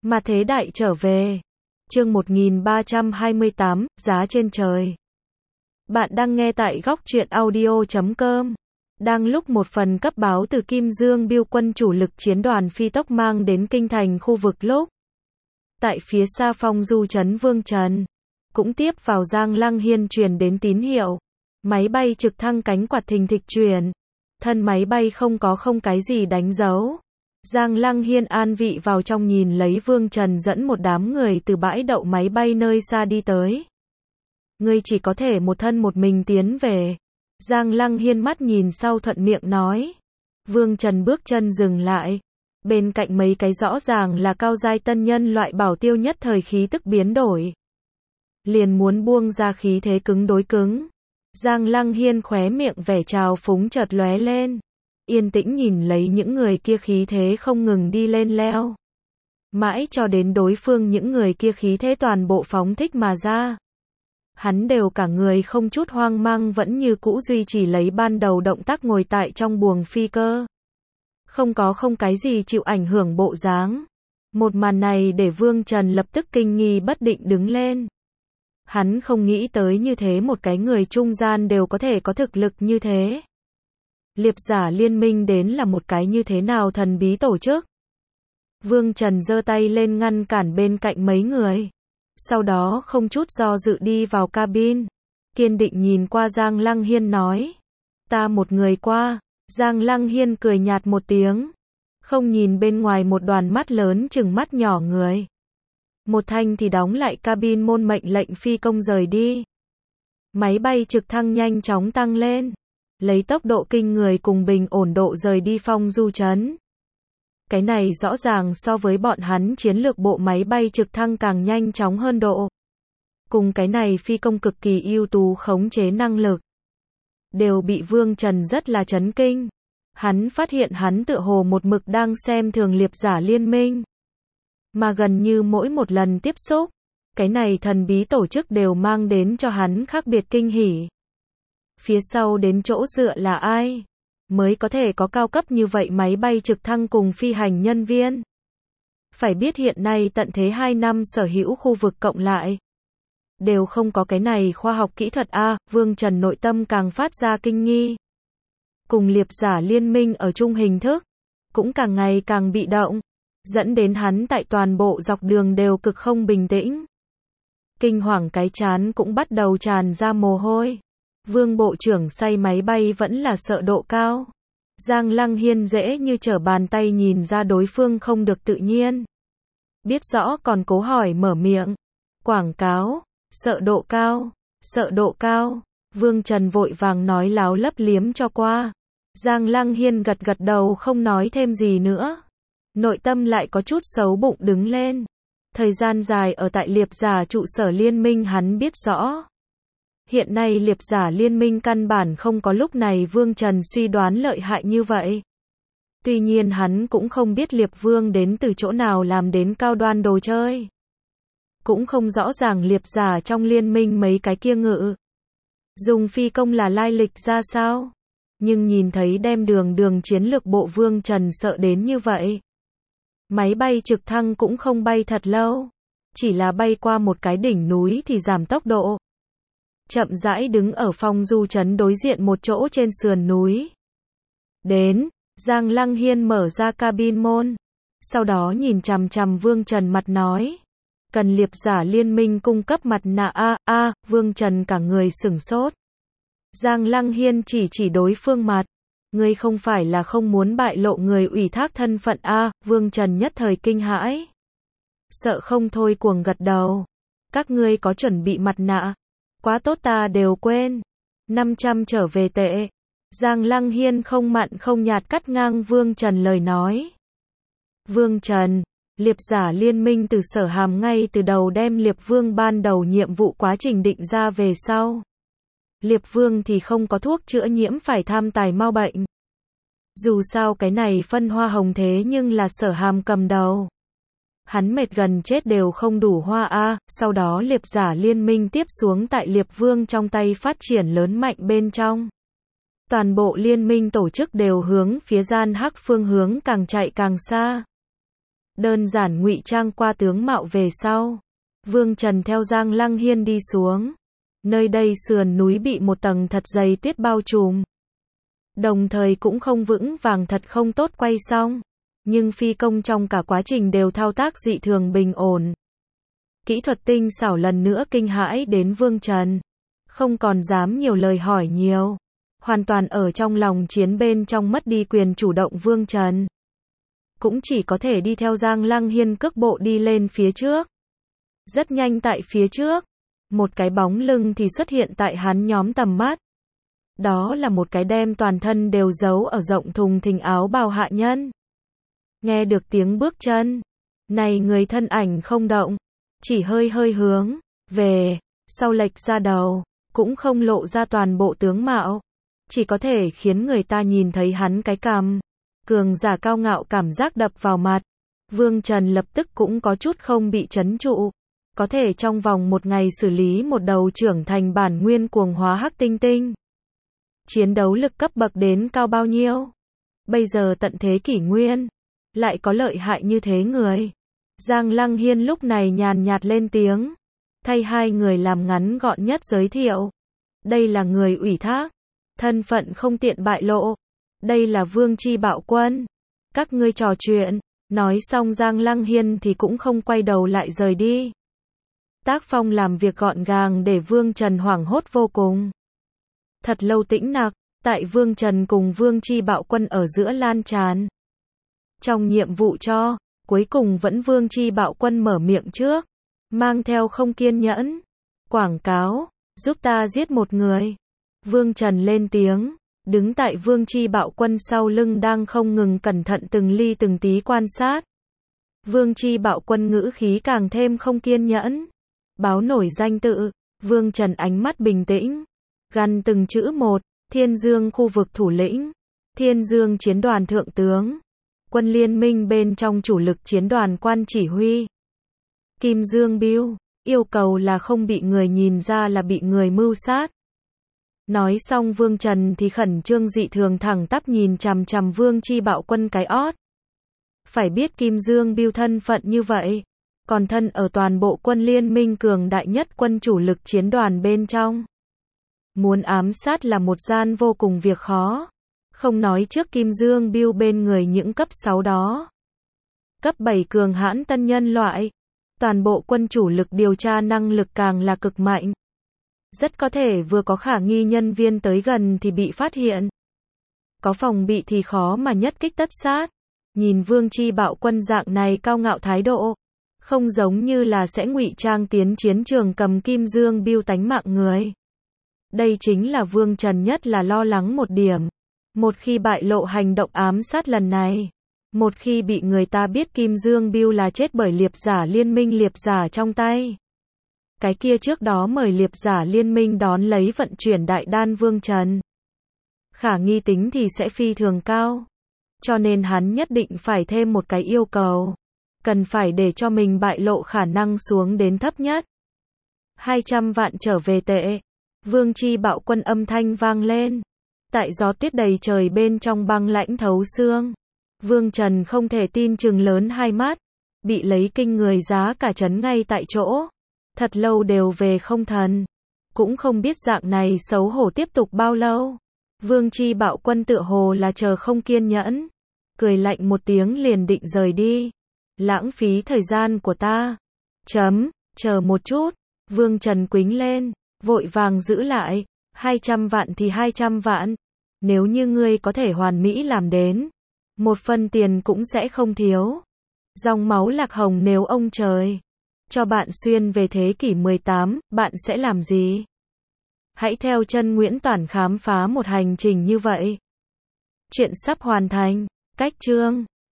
Mà thế đại trở về. Chương 1328, giá trên trời. Bạn đang nghe tại góc truyện audio.com. Đang lúc một phần cấp báo từ Kim Dương Biêu quân chủ lực chiến đoàn phi tốc mang đến kinh thành khu vực lúc. Tại phía xa phong du trấn Vương Trần. Cũng tiếp vào Giang Lăng Hiên truyền đến tín hiệu. Máy bay trực thăng cánh quạt thình thịch chuyển. Thân máy bay không cái gì đánh dấu. Giang Lăng Hiên an vị vào trong nhìn lấy Vương Trần dẫn một đám người từ bãi đậu máy bay nơi xa đi tới. Ngươi chỉ có thể một thân một mình tiến về. Giang Lăng Hiên mắt nhìn sau thuận miệng nói. Vương Trần bước chân dừng lại. Bên cạnh mấy cái rõ ràng là cao giai tân nhân loại bảo tiêu nhất thời khí tức biến đổi. Liền muốn buông ra khí thế cứng đối cứng. Giang Lăng Hiên khóe miệng vẻ trào phúng chợt lóe lên. Yên tĩnh nhìn lấy những người kia khí thế không ngừng đi lên leo. Mãi cho đến đối phương những người kia khí thế toàn bộ phóng thích mà ra. Hắn đều cả người không chút hoang mang vẫn như cũ duy trì lấy ban đầu động tác ngồi tại trong buồng phi cơ. Không cái gì chịu ảnh hưởng bộ dáng. Một màn này để Vương Trần lập tức kinh nghi bất định đứng lên. Hắn không nghĩ tới như thế một cái người trung gian đều có thể có thực lực như thế. Liệp giả liên minh đến là một cái như thế nào thần bí tổ chức. Vương Trần giơ tay lên ngăn cản bên cạnh mấy người. Sau đó không chút do dự đi vào cabin. Kiên định nhìn qua Giang Lăng Hiên nói. Ta một người qua. Giang Lăng Hiên cười nhạt một tiếng. Không nhìn bên ngoài một đoàn mắt lớn chừng mắt nhỏ người. Một thanh thì đóng lại cabin môn mệnh lệnh phi công rời đi. Máy bay trực thăng nhanh chóng tăng lên. Lấy tốc độ kinh người cùng bình ổn độ rời đi phong du trấn. Cái này rõ ràng so với bọn hắn chiến lược bộ máy bay trực thăng càng nhanh chóng hơn độ. Cùng cái này phi công cực kỳ ưu tú khống chế năng lực. Đều bị Vương Trần rất là chấn kinh. Hắn phát hiện hắn tựa hồ một mực đang xem thường liệp giả liên minh. Mà gần như mỗi một lần tiếp xúc, cái này thần bí tổ chức đều mang đến cho hắn khác biệt kinh hỉ. Phía sau đến chỗ dựa là ai? Mới có thể có cao cấp như vậy máy bay trực thăng cùng phi hành nhân viên. Phải biết hiện nay tận thế 2 năm sở hữu khu vực cộng lại. Đều không có cái này khoa học kỹ thuật A, Vương Trần nội tâm càng phát ra kinh nghi. Cùng liệp giả liên minh ở chung hình thức, cũng càng ngày càng bị động. Dẫn đến hắn tại toàn bộ dọc đường đều cực không bình tĩnh. Kinh hoàng cái trán cũng bắt đầu tràn ra mồ hôi. Vương Bộ trưởng say máy bay vẫn là sợ độ cao. Giang Lăng Hiên dễ như trở bàn tay nhìn ra đối phương không được tự nhiên. Biết rõ còn cố hỏi mở miệng. Quảng cáo, sợ độ cao, sợ độ cao. Vương Trần vội vàng nói láo lấp liếm cho qua. Giang Lăng Hiên gật gật đầu không nói thêm gì nữa. Nội tâm lại có chút xấu bụng đứng lên. Thời gian dài ở tại liệp giả trụ sở liên minh hắn biết rõ. Hiện nay liệp giả liên minh căn bản không có lúc này Vương Trần suy đoán lợi hại như vậy. Tuy nhiên hắn cũng không biết liệp vương đến từ chỗ nào làm đến cao đoan đồ chơi. Cũng không rõ ràng liệp giả trong liên minh mấy cái kia ngự. Dùng phi công là lai lịch ra sao. Nhưng nhìn thấy đem đường chiến lược bộ Vương Trần sợ đến như vậy. Máy bay trực thăng cũng không bay thật lâu. Chỉ là bay qua một cái đỉnh núi thì giảm tốc độ. Chậm rãi đứng ở phong du trấn đối diện một chỗ trên sườn núi. Đến, Giang Lăng Hiên mở ra cabin môn. Sau đó nhìn chằm chằm Vương Trần mặt nói. Cần liệp giả liên minh cung cấp mặt nạ Vương Trần cả người sửng sốt. Giang Lăng Hiên chỉ đối phương mặt. Ngươi không phải là không muốn bại lộ người ủy thác thân phận Vương Trần nhất thời kinh hãi. Sợ không thôi cuồng gật đầu. Các ngươi có chuẩn bị mặt nạ? Quá tốt ta đều quên. 500 trở về tệ. Giang Lăng Hiên không mặn không nhạt cắt ngang Vương Trần lời nói. Vương Trần, liệp giả liên minh từ Sở Hàm ngay từ đầu đem liệp vương ban đầu nhiệm vụ quá trình định ra về sau. Liệp vương thì không có thuốc chữa nhiễm phải tham tài mau bệnh. Dù sao cái này phân hoa hồng thế nhưng là Sở Hàm cầm đầu. Hắn mệt gần chết đều không đủ hoa sau đó liệp giả liên minh tiếp xuống tại liệp vương trong tay phát triển lớn mạnh bên trong. Toàn bộ liên minh tổ chức đều hướng phía gian hắc phương hướng càng chạy càng xa. Đơn giản ngụy trang qua tướng mạo về sau. Vương Trần theo Giang Lăng Hiên đi xuống. Nơi đây sườn núi bị một tầng thật dày tuyết bao trùm. Đồng thời cũng không vững vàng thật không tốt quay xong. Nhưng phi công trong cả quá trình đều thao tác dị thường bình ổn. Kỹ thuật tinh xảo lần nữa kinh hãi đến Vương Trần. Không còn dám nhiều lời hỏi nhiều. Hoàn toàn ở trong lòng chiến bên trong mất đi quyền chủ động Vương Trần. Cũng chỉ có thể đi theo Giang Lăng Hiên cước bộ đi lên phía trước. Rất nhanh tại phía trước. Một cái bóng lưng thì xuất hiện tại hắn nhóm tầm mắt. Đó là một cái đem toàn thân đều giấu ở rộng thùng thình áo bào hạ nhân. Nghe được tiếng bước chân. Này người thân ảnh không động. Chỉ hơi hơi hướng về. Sau lệch ra đầu. Cũng không lộ ra toàn bộ tướng mạo. Chỉ có thể khiến người ta nhìn thấy hắn cái cằm. Cường giả cao ngạo cảm giác đập vào mặt. Vương Trần lập tức cũng có chút không bị trấn trụ. Có thể trong vòng một ngày xử lý một đầu trưởng thành bản nguyên cuồng hóa hắc tinh tinh. Chiến đấu lực cấp bậc đến cao bao nhiêu? Bây giờ tận thế kỷ nguyên. Lại có lợi hại như thế người. Giang Lăng Hiên lúc này nhàn nhạt lên tiếng. Thay hai người làm ngắn gọn nhất giới thiệu. Đây là người ủy thác. Thân phận không tiện bại lộ. Đây là Vương Chi Bạo Quân. Các ngươi trò chuyện. Nói xong Giang Lăng Hiên thì cũng không quay đầu lại rời đi. Tác phong làm việc gọn gàng để Vương Trần hoảng hốt vô cùng. Thật lâu tĩnh nặc, tại Vương Trần cùng Vương Chi Bạo Quân ở giữa lan tràn. Trong nhiệm vụ cho, cuối cùng vẫn Vương Chi Bạo Quân mở miệng trước. Mang theo không kiên nhẫn. Quảng cáo, giúp ta giết một người. Vương Trần lên tiếng. Đứng tại Vương Chi Bạo Quân sau lưng đang không ngừng cẩn thận từng ly từng tí quan sát. Vương Chi Bạo Quân ngữ khí càng thêm không kiên nhẫn. Báo nổi danh tự. Vương Trần ánh mắt bình tĩnh. Gằn từng chữ một. Thiên Dương khu vực thủ lĩnh. Thiên Dương chiến đoàn thượng tướng. Quân liên minh bên trong chủ lực chiến đoàn quan chỉ huy. Kim Dương Biêu. Yêu cầu là không bị người nhìn ra là bị người mưu sát. Nói xong Vương Trần thì khẩn trương dị thường thẳng tắp nhìn chằm chằm Vương Chi Bạo Quân cái ót. Phải biết Kim Dương Biêu thân phận như vậy. Còn thân ở toàn bộ quân liên minh cường đại nhất quân chủ lực chiến đoàn bên trong. Muốn ám sát là một gian vô cùng việc khó. Không nói trước Kim Dương Biêu bên người những cấp 6 đó. Cấp 7 cường hãn tân nhân loại. Toàn bộ quân chủ lực điều tra năng lực càng là cực mạnh. Rất có thể vừa có khả nghi nhân viên tới gần thì bị phát hiện. Có phòng bị thì khó mà nhất kích tất sát. Nhìn Vương Chi Bạo Quân dạng này cao ngạo thái độ. Không giống như là sẽ ngụy trang tiến chiến trường cầm Kim Dương Biêu tánh mạng người. Đây chính là Vương Trần nhất là lo lắng một điểm. Một khi bại lộ hành động ám sát lần này. Một khi bị người ta biết Kim Dương Biêu là chết bởi liệp giả liên minh liệp giả trong tay. Cái kia trước đó mời liệp giả liên minh đón lấy vận chuyển đại đan Vương Trần. Khả nghi tính thì sẽ phi thường cao. Cho nên hắn nhất định phải thêm một cái yêu cầu. Cần phải để cho mình bại lộ khả năng xuống đến thấp nhất. 200 vạn trở về tệ. Vương Chi Bạo Quân âm thanh vang lên. Tại gió tuyết đầy trời bên trong băng lãnh thấu xương. Vương Trần không thể tin chừng lớn hai mắt. Bị lấy kinh người giá cả chấn ngay tại chỗ. Thật lâu đều về không thần. Cũng không biết dạng này xấu hổ tiếp tục bao lâu. Vương Chi Bạo Quân tựa hồ là chờ không kiên nhẫn. Cười lạnh một tiếng liền định rời đi. Lãng phí thời gian của ta. Chờ một chút. Vương Trần quính lên. Vội vàng giữ lại. 200 vạn thì 200 vạn. Nếu như ngươi có thể hoàn mỹ làm đến. Một phần tiền cũng sẽ không thiếu. Dòng máu lạc hồng nếu ông trời. Cho bạn xuyên về thế kỷ 18, bạn sẽ làm gì? Hãy theo chân Nguyễn Toản khám phá một hành trình như vậy. Chuyện sắp hoàn thành. Cách chương